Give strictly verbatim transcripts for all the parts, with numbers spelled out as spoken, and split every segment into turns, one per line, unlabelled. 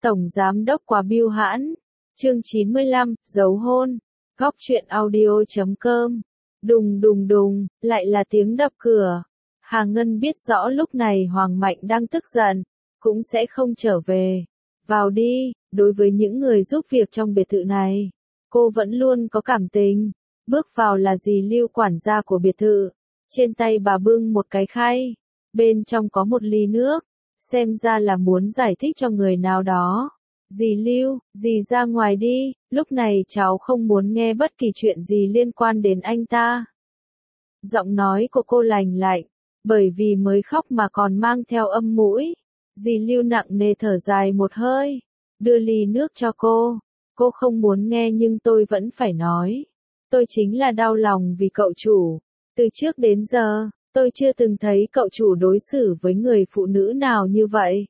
Tổng Giám đốc quá bưu hãn. Chương chín mươi lăm, dấu hôn. Góc truyện audio chấm com. Đùng đùng đùng, lại là tiếng đập cửa. Hà Ngân biết rõ lúc này Hoàng Mạnh đang tức giận, cũng sẽ không trở về. Vào đi, đối với những người giúp việc trong biệt thự này, cô vẫn luôn có cảm tình. Bước vào là dì Lưu quản gia của biệt thự. Trên tay bà bưng một cái khay. Bên trong có một ly nước. Xem ra là muốn giải thích cho người nào đó. Dì Lưu, dì ra ngoài đi, lúc này cháu không muốn nghe bất kỳ chuyện gì liên quan đến anh ta. Giọng nói của cô lành lạnh, bởi vì mới khóc mà còn mang theo âm mũi. Dì Lưu nặng nề thở dài một hơi, đưa ly nước cho cô. Cô không muốn nghe nhưng tôi vẫn phải nói. Tôi chính là đau lòng vì cậu chủ. Từ trước đến giờ, tôi chưa từng thấy cậu chủ đối xử với người phụ nữ nào như vậy.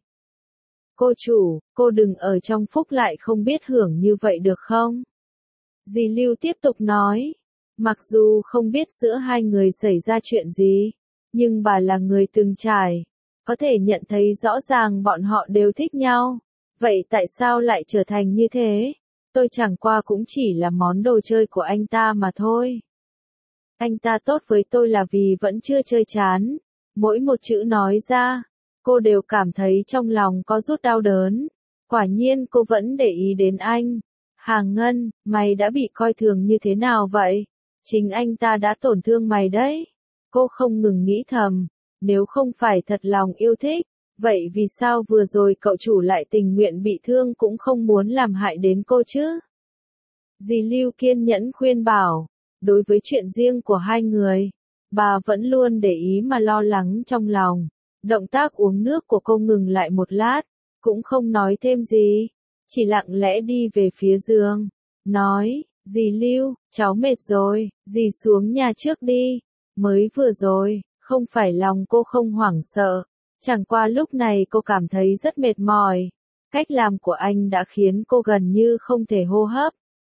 Cô chủ, cô đừng ở trong phúc lại không biết hưởng như vậy được không? Dì Lưu tiếp tục nói. Mặc dù không biết giữa hai người xảy ra chuyện gì, nhưng bà là người từng trải, có thể nhận thấy rõ ràng bọn họ đều thích nhau. Vậy tại sao lại trở thành như thế? Tôi chẳng qua cũng chỉ là món đồ chơi của anh ta mà thôi. Anh ta tốt với tôi là vì vẫn chưa chơi chán. Mỗi một chữ nói ra, cô đều cảm thấy trong lòng có rút đau đớn. Quả nhiên cô vẫn để ý đến anh. Hà Ngân, mày đã bị coi thường như thế nào vậy? Chính anh ta đã tổn thương mày đấy. Cô không ngừng nghĩ thầm, nếu không phải thật lòng yêu thích, vậy vì sao vừa rồi cậu chủ lại tình nguyện bị thương cũng không muốn làm hại đến cô chứ? Dì Lưu kiên nhẫn khuyên bảo, đối với chuyện riêng của hai người, bà vẫn luôn để ý mà lo lắng trong lòng. Động tác uống nước của cô ngừng lại một lát, cũng không nói thêm gì, chỉ lặng lẽ đi về phía giường, nói, dì Lưu, cháu mệt rồi, dì xuống nhà trước đi. Mới vừa rồi, không phải lòng cô không hoảng sợ, chẳng qua lúc này cô cảm thấy rất mệt mỏi. Cách làm của anh đã khiến cô gần như không thể hô hấp.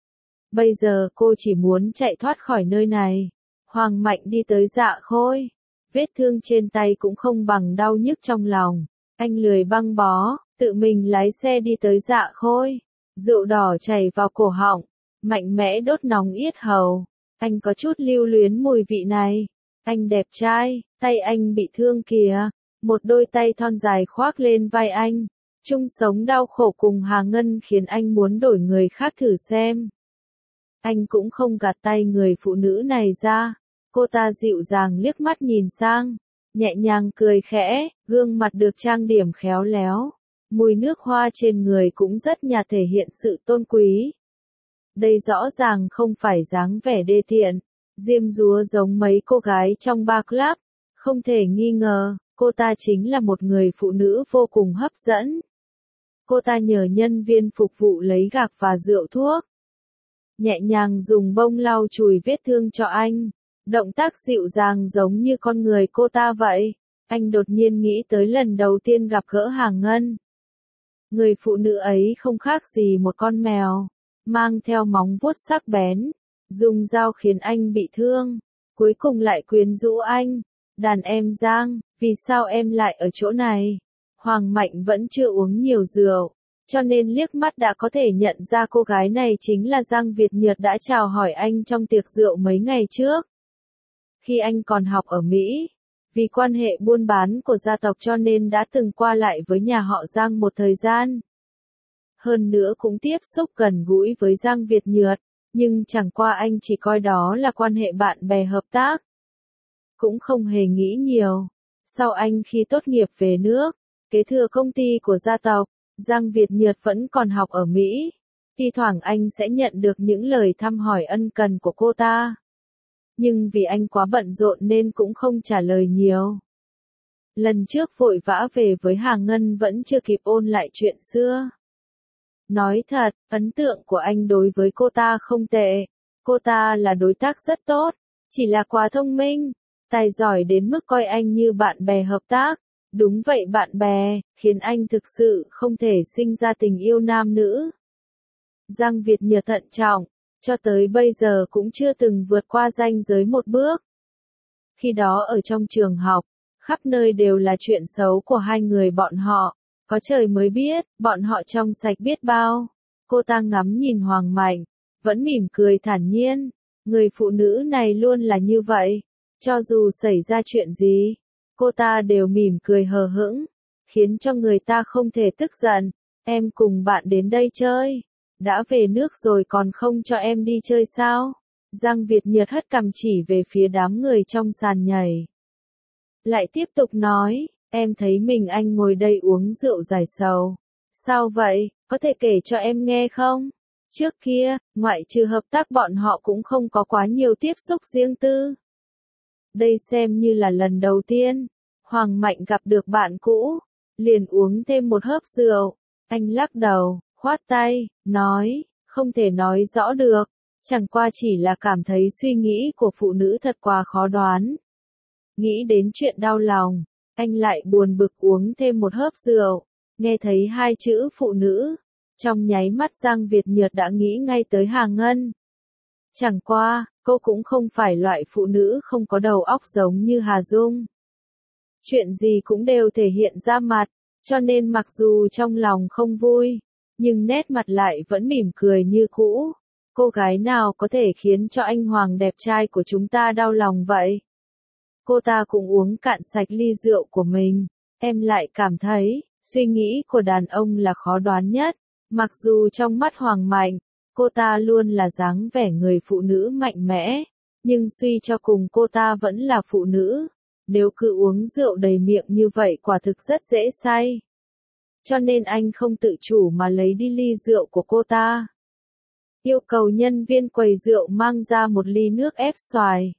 Bây giờ cô chỉ muốn chạy thoát khỏi nơi này. Hoàng Mạnh đi tới Dạ Khôi. Vết thương trên tay cũng không bằng đau nhức trong lòng. Anh lười băng bó, tự mình lái xe đi tới Dạ Khôi. Rượu đỏ chảy vào cổ họng, mạnh mẽ đốt nóng yết hầu. Anh có chút lưu luyến mùi vị này. Anh đẹp trai, tay anh bị thương kìa. Một đôi tay thon dài khoác lên vai anh. Chung sống đau khổ cùng Hà Ngân khiến anh muốn đổi người khác thử xem. Anh cũng không gạt tay người phụ nữ này ra. Cô ta dịu dàng liếc mắt nhìn sang, nhẹ nhàng cười khẽ, gương mặt được trang điểm khéo léo. Mùi nước hoa trên người cũng rất nhạt thể hiện sự tôn quý. Đây rõ ràng không phải dáng vẻ đê tiện, diêm dúa giống mấy cô gái trong bar club. Không thể nghi ngờ, cô ta chính là một người phụ nữ vô cùng hấp dẫn. Cô ta nhờ nhân viên phục vụ lấy gạc và rượu thuốc. Nhẹ nhàng dùng bông lau chùi vết thương cho anh. Động tác dịu dàng giống như con người cô ta vậy. Anh đột nhiên nghĩ tới lần đầu tiên gặp gỡ Hà Ngân. Người phụ nữ ấy không khác gì một con mèo, mang theo móng vuốt sắc bén, dùng dao khiến anh bị thương, cuối cùng lại quyến rũ anh. Đàn em Giang, vì sao em lại ở chỗ này? Hoàng Mạnh vẫn chưa uống nhiều rượu, cho nên liếc mắt đã có thể nhận ra cô gái này chính là Giang Việt Nhật đã chào hỏi anh trong tiệc rượu mấy ngày trước. Khi anh còn học ở Mỹ, vì quan hệ buôn bán của gia tộc cho nên đã từng qua lại với nhà họ Giang một thời gian. Hơn nữa cũng tiếp xúc gần gũi với Giang Việt Nhật, nhưng chẳng qua anh chỉ coi đó là quan hệ bạn bè hợp tác. Cũng không hề nghĩ nhiều. Sau anh khi tốt nghiệp về nước, kế thừa công ty của gia tộc, Giang Việt Nhật vẫn còn học ở Mỹ. Thi thoảng anh sẽ nhận được những lời thăm hỏi ân cần của cô ta. Nhưng vì anh quá bận rộn nên cũng không trả lời nhiều. Lần trước vội vã về với Hà Ngân vẫn chưa kịp ôn lại chuyện xưa. Nói thật, ấn tượng của anh đối với cô ta không tệ. Cô ta là đối tác rất tốt, chỉ là quá thông minh, tài giỏi đến mức coi anh như bạn bè hợp tác. Đúng vậy bạn bè, khiến anh thực sự không thể sinh ra tình yêu nam nữ. Giang Việt Nhật thận trọng, cho tới bây giờ cũng chưa từng vượt qua ranh giới một bước. Khi đó ở trong trường học, khắp nơi đều là chuyện xấu của hai người bọn họ, Có trời mới biết, bọn họ trong sạch biết bao. Cô ta ngắm nhìn Hoàng Mạnh, vẫn mỉm cười thản nhiên. Người phụ nữ này luôn là như vậy. Cho dù xảy ra chuyện gì, cô ta đều mỉm cười hờ hững, khiến cho người ta không thể tức giận. Em cùng bạn đến đây chơi. Đã về nước rồi còn không cho em đi chơi sao? Giang Việt Nhật hất cằm chỉ về phía đám người trong sàn nhảy. Lại tiếp tục nói, em thấy mình anh ngồi đây uống rượu giải sầu. Sao vậy, có thể kể cho em nghe không? Trước kia, ngoại trừ hợp tác bọn họ cũng không có quá nhiều tiếp xúc riêng tư. Đây xem như là lần đầu tiên, Hoàng Mạnh gặp được bạn cũ, liền uống thêm một hớp rượu. Anh lắc đầu, khoát tay, nói, không thể nói rõ được, chẳng qua chỉ là cảm thấy suy nghĩ của phụ nữ thật quá khó đoán. Nghĩ đến chuyện đau lòng, anh lại buồn bực uống thêm một hớp rượu, nghe thấy hai chữ phụ nữ, trong nháy mắt Giang Việt Nhật đã nghĩ ngay tới Hà Ngân. Chẳng qua, cô cũng không phải loại phụ nữ không có đầu óc giống như Hà Dung. Chuyện gì cũng đều thể hiện ra mặt, cho nên mặc dù trong lòng không vui, nhưng nét mặt lại vẫn mỉm cười như cũ. Cô gái nào có thể khiến cho anh Hoàng đẹp trai của chúng ta đau lòng vậy? Cô ta cũng uống cạn sạch ly rượu của mình. Em lại cảm thấy, suy nghĩ của đàn ông là khó đoán nhất. Mặc dù trong mắt Hoàng Mạnh, cô ta luôn là dáng vẻ người phụ nữ mạnh mẽ, nhưng suy cho cùng cô ta vẫn là phụ nữ. Nếu cứ uống rượu đầy miệng như vậy quả thực rất dễ say. Cho nên anh không tự chủ mà lấy đi ly rượu của cô ta. Yêu cầu nhân viên quầy rượu mang ra một ly nước ép xoài.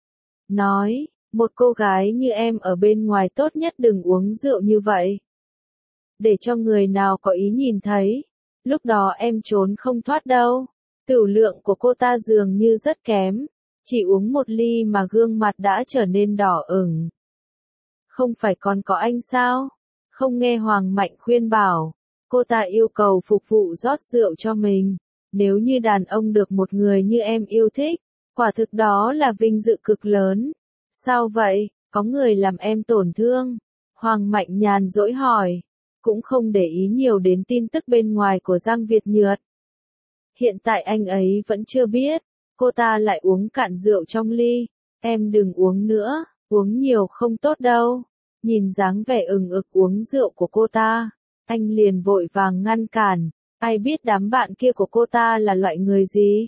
Nói, một cô gái như em ở bên ngoài tốt nhất đừng uống rượu như vậy. Để cho người nào có ý nhìn thấy, lúc đó em trốn không thoát đâu. Tửu lượng của cô ta dường như rất kém, chỉ uống một ly mà gương mặt đã trở nên đỏ ửng. Không phải còn có anh sao? Không nghe Hoàng Mạnh khuyên bảo, cô ta yêu cầu phục vụ rót rượu cho mình. Nếu như đàn ông được một người như em yêu thích, quả thực đó là vinh dự cực lớn. Sao vậy, có người làm em tổn thương? Hoàng Mạnh nhàn dỗi hỏi, cũng không để ý nhiều đến tin tức bên ngoài của Giang Việt Nhật. Hiện tại anh ấy vẫn chưa biết, cô ta lại uống cạn rượu trong ly. Em đừng uống nữa, uống nhiều không tốt đâu. Nhìn dáng vẻ ừng ực uống rượu của cô ta, anh liền vội vàng ngăn cản. Ai biết đám bạn kia của cô ta là loại người gì?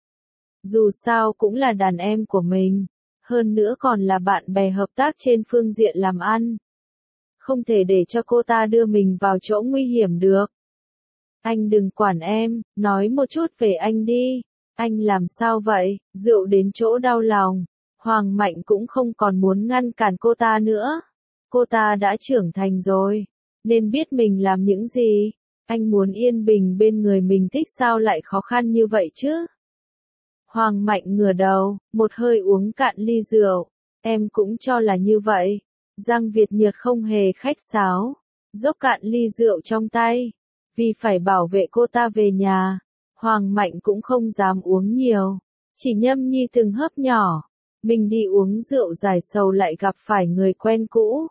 Dù sao cũng là đàn em của mình, hơn nữa còn là bạn bè hợp tác trên phương diện làm ăn. Không thể để cho cô ta đưa mình vào chỗ nguy hiểm được. Anh đừng quản em, nói một chút về anh đi. Anh làm sao vậy, rượu đến chỗ đau lòng. Hoàng Mạnh cũng không còn muốn ngăn cản cô ta nữa. Cô ta đã trưởng thành rồi, nên biết mình làm những gì. Anh muốn yên bình bên người mình thích sao lại khó khăn như vậy chứ? Hoàng Mạnh ngửa đầu, một hơi uống cạn ly rượu. Em cũng cho là như vậy. Giang Việt Nhật không hề khách sáo, dốc cạn ly rượu trong tay. Vì phải bảo vệ cô ta về nhà, Hoàng Mạnh cũng không dám uống nhiều, chỉ nhâm nhi từng hớp nhỏ. Mình đi uống rượu giải sầu lại gặp phải người quen cũ.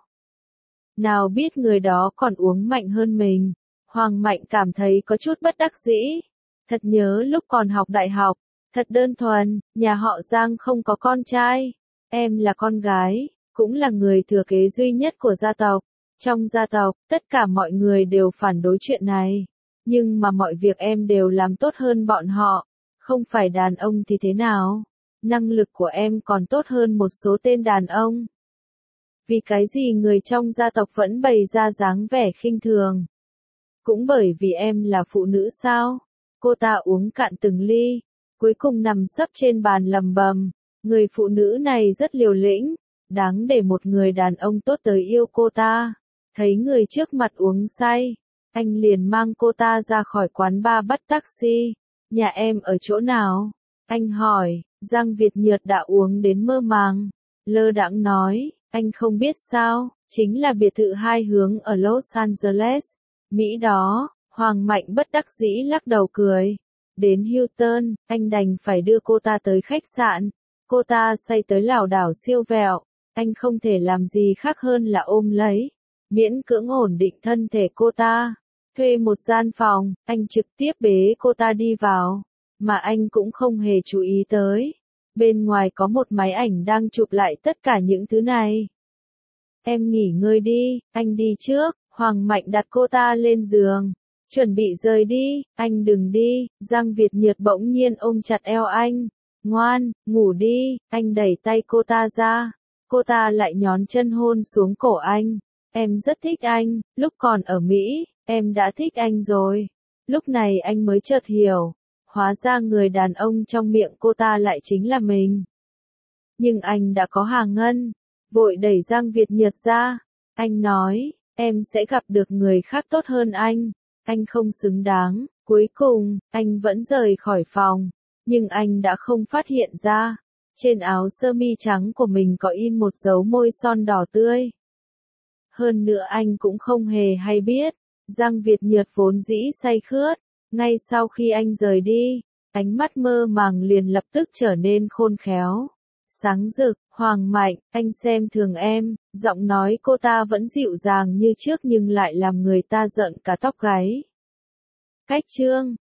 Nào biết người đó còn uống mạnh hơn mình. Hoàng Mạnh cảm thấy có chút bất đắc dĩ. Thật nhớ lúc còn học đại học, thật đơn thuần, nhà họ Giang không có con trai. Em là con gái, cũng là người thừa kế duy nhất của gia tộc. Trong gia tộc, tất cả mọi người đều phản đối chuyện này. Nhưng mà mọi việc em đều làm tốt hơn bọn họ. Không phải đàn ông thì thế nào? Năng lực của em còn tốt hơn một số tên đàn ông. Vì cái gì người trong gia tộc vẫn bày ra dáng vẻ khinh thường? Cũng bởi vì em là phụ nữ sao? Cô ta uống cạn từng ly, cuối cùng nằm sấp trên bàn lầm bầm. Người phụ nữ này rất liều lĩnh, đáng để một người đàn ông tốt tới yêu cô ta. Thấy người trước mặt uống say, anh liền mang cô ta ra khỏi quán bar bắt taxi. Nhà em ở chỗ nào? Anh hỏi. Giang Việt Nhật đã uống đến mơ màng, lơ đãng nói, anh không biết sao, chính là biệt thự hai hướng ở Los Angeles, Mỹ đó. Hoàng Mạnh bất đắc dĩ lắc đầu cười. Đến Hilton, anh đành phải đưa cô ta tới khách sạn. Cô ta say tới lảo đảo siêu vẹo, anh không thể làm gì khác hơn là ôm lấy, miễn cưỡng ổn định thân thể cô ta. Thuê một gian phòng, anh trực tiếp bế cô ta đi vào, mà anh cũng không hề chú ý tới. Bên ngoài có một máy ảnh đang chụp lại tất cả những thứ này. Em nghỉ ngơi đi, anh đi trước. Hoàng Mạnh đặt cô ta lên giường. Chuẩn bị rời đi, anh đừng đi. Giang Việt Nhiệt bỗng nhiên ôm chặt eo anh. Ngoan, ngủ đi, anh đẩy tay cô ta ra. Cô ta lại nhón chân hôn xuống cổ anh. Em rất thích anh, lúc còn ở Mỹ, em đã thích anh rồi. Lúc này anh mới chợt hiểu. Hóa ra người đàn ông trong miệng cô ta lại chính là mình. Nhưng anh đã có Hà Ngân. Vội đẩy Giang Việt Nhiệt ra. Anh nói, em sẽ gặp được người khác tốt hơn anh. Anh không xứng đáng. Cuối cùng, anh vẫn rời khỏi phòng. Nhưng anh đã không phát hiện ra. Trên áo sơ mi trắng của mình có in một dấu môi son đỏ tươi. Hơn nữa anh cũng không hề hay biết. Giang Việt Nhiệt vốn dĩ say khướt. Ngay sau khi anh rời đi, ánh mắt mơ màng liền lập tức trở nên khôn khéo. Sáng rực, Hoàng Mạnh, anh xem thường em, giọng nói cô ta vẫn dịu dàng như trước nhưng lại làm người ta giận cả tóc gáy. Cách chương